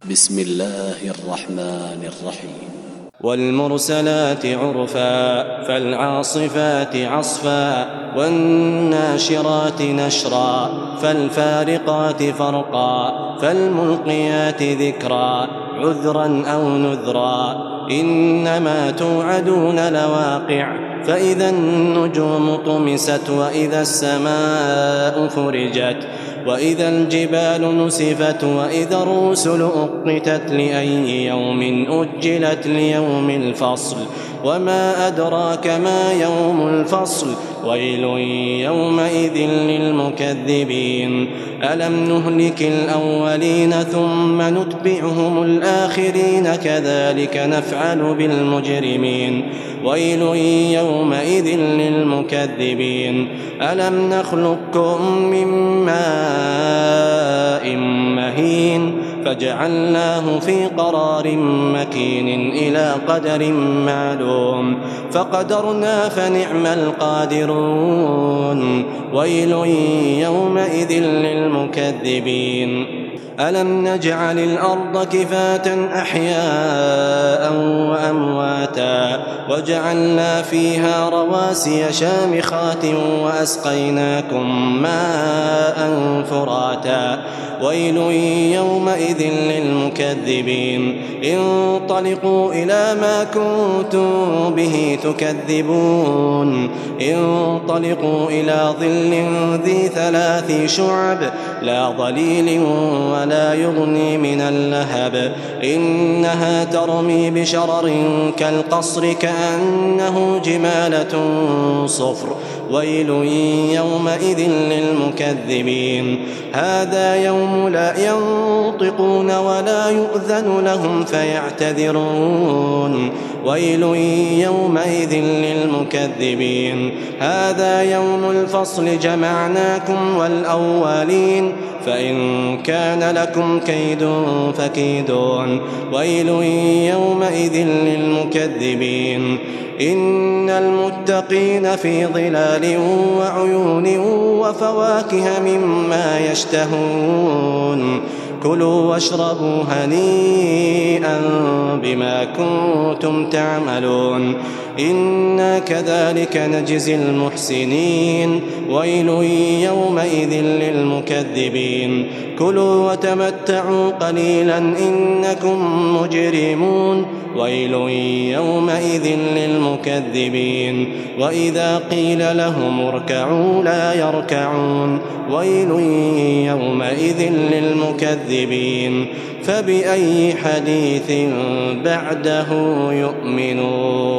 بسم الله الرحمن الرحيم. والمرسلات عرفا فالعاصفات عصفا والناشرات نشرا فالفارقات فرقا فالملقيات ذكرا عذرا أو نذرا إنما توعدون لواقع فإذا النجوم طمست وإذا السماء فرجت وإذا الجبال نسفت وإذا الرسل أقتت لأي يوم أجلت ليوم الفصل وما أدراك ما يوم الفصل ويل يومئذ للمكذبين ألم نهلك الأولين ثم نتبعهم الآخرين كذلك نفعل بالمجرمين ويل يومئذ للمكذبين ألم نخلقكم من ماء مهين فجعلناه في قرار مكين إلى قدر معلوم فقدرنا فنعم القادرون ويل يومئذ للمكذبين ألم نجعل الأرض كفاة أحياء وأمواتا وجعلنا فيها رواسي شامخات وأسقيناكم ماء فراتا ويل يومئذ للمكذبين انطلقوا إلى ما كنتم به تكذبون انطلقوا إلى ظل ذي 3 شعب لا ظليل ولا يغني من اللهب إنها ترمي بشرر كالقصر كأنه جمالة صفر ويل يومئذ للمكذبين هذا يوم لا ينطقون ولا يؤذن لهم فيعتذرون ويل يومئذ للمكذبين هذا يوم الفصل جمعناكم والأولين فإن كان لكم كيد فكيدون ويل يومئذ للمكذبين إن المتقين في ظلال وعيون وفواكه مما يشتهون كلوا واشربوا هنيئا بما كنتم تعملون إنا كذلك نجزي المحسنين ويل يومئذ للمكذبين كلوا وتمتعوا قليلا إنكم مجرمون ويل يومئذ للمكذبين وإذا قيل لهم اركعوا لا يركعون ويل يومئذ للمكذبين فبأي حديث بعده يؤمنون.